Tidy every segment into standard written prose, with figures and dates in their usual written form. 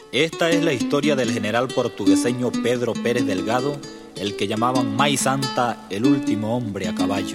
Esta es la historia del general portugueseño Pedro Pérez Delgado, el que llamaban Mai Santa, el último hombre a caballo.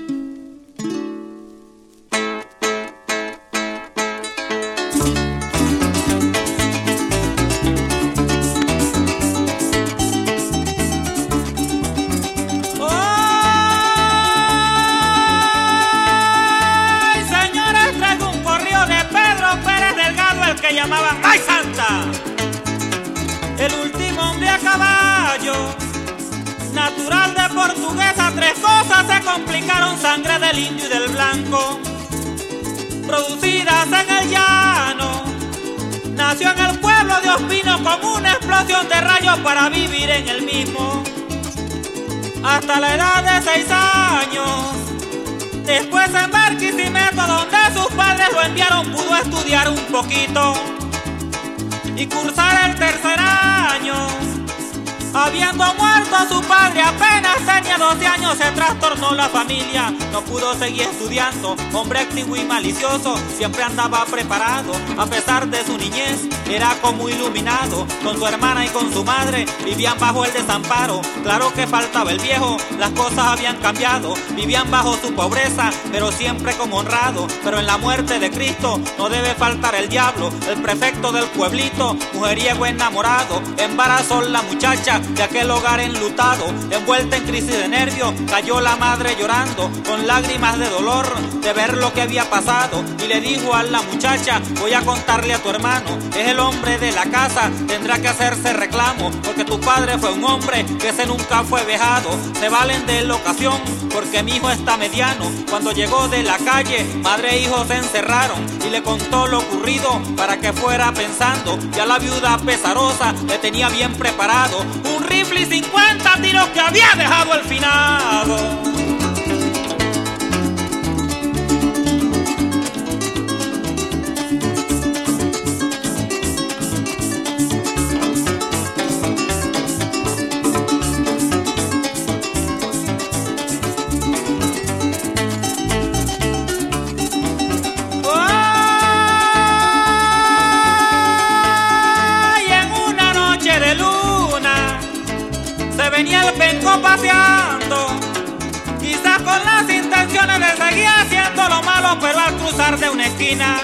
Que llamaban Mai Santa, el último hombre a caballo, natural de Portuguesa. Tres cosas se complicaron: sangre del indio y del blanco, producidas en el llano. Nació en el pueblo de Ospino con una explosión de rayos para vivir en el mismo hasta la edad de 6 años. Después en Barquisimeto, donde sus padres lo enviaron, pudo estudiar un poquito y cursar el 3er año. Habiendo muerto su padre, apenas tenía 12 años, se trastornó la familia, no pudo seguir estudiando. Hombre activo y malicioso, siempre andaba preparado. A pesar de su niñez, era como iluminado. Con su hermana y con su madre vivían bajo el desamparo. Claro que faltaba el viejo, las cosas habían cambiado. Vivían bajo su pobreza, pero siempre como honrado. Pero en la muerte de Cristo no debe faltar el diablo. El prefecto del pueblito, mujeriego enamorado, embarazó la muchacha de aquel hogar enlutado. Envuelta en crisis de nervios, cayó la madre llorando, con lágrimas de dolor de ver lo que había pasado. Y le dijo a la muchacha: voy a contarle a tu hermano, es el hombre de la casa, tendrá que hacerse reclamo, porque tu padre fue un hombre que ese nunca fue vejado. Se valen de la ocasión, porque mi hijo está mediano. Cuando llegó de la calle, madre e hijo se encerraron, y le contó lo ocurrido para que fuera pensando. Ya la viuda pesarosa le tenía bien preparado un rifle y 50 tiros que había dejado el finado. Venía el penco paseando, quizás con las intenciones de seguir haciendo lo malo, pero al cruzar de una esquina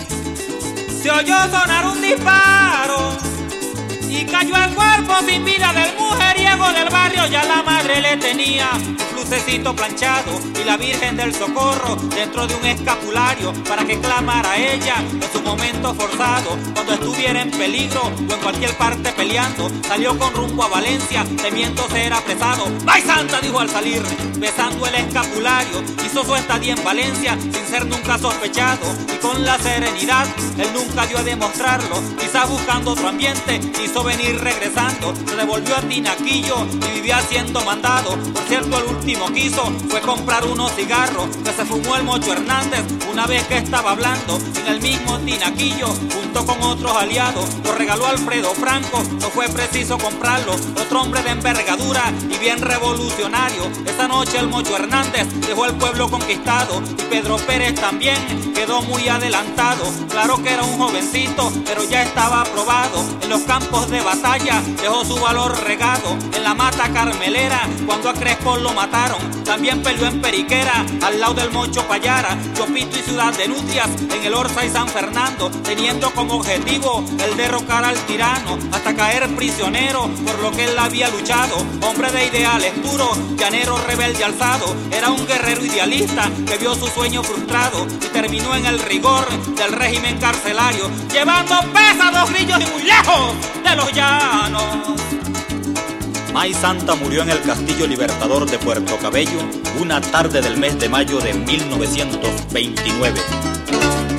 se oyó sonar un disparo y cayó el cuerpo sin vida del mujeriego del barrio. Ya la madre le tenía un crucecito planchado y la Virgen del Socorro dentro de un escapulario para que clamara a ella en su momento forzado, cuando estuviera en peligro o en cualquier parte peleando. Salió con rumbo a Valencia, temiendo ser apresado. Mai Santa, dijo al salir, besando el escapulario. Hizo su estadía en Valencia sin ser nunca sospechado, y con la serenidad él nunca dio a demostrarlo. Quizás buscando otro ambiente quiso venir regresando. Se devolvió a Tinaquillo y vivía siendo mandado. Por cierto, el último quiso fue comprar unos cigarros que se fumó el Mocho Hernández una vez que estaba hablando en el mismo Tinaquillo junto con otros aliados. Lo regaló Alfredo Franco, no fue preciso comprarlo. Otro hombre de envergadura y bien revolucionario. Esa noche el Mocho Hernández dejó el pueblo conquistado, y Pedro Pérez también quedó muy adelantado. Claro que era un jovencito, pero ya estaba aprobado. En los campos de batalla dejó su valor regado. En la mata carmelera, cuando a Crespo lo mataron, también peleó en Periquera, al lado del Mocho Payara, Chopito y Ciudad de Nutrias, en el Orza y San Fernando, teniendo como objetivo el derrocar al tirano, hasta caer prisionero por lo que él había luchado. Hombre de ideales puros, llanero rebelde alzado, era un guerrero idealista que vio su sueño frustrado y terminó en el rigor del régimen carcelario, llevando pesados grillos y muy lejos de los llanos. Mai Santa murió en el Castillo Libertador de Puerto Cabello una tarde del mes de mayo de 1929.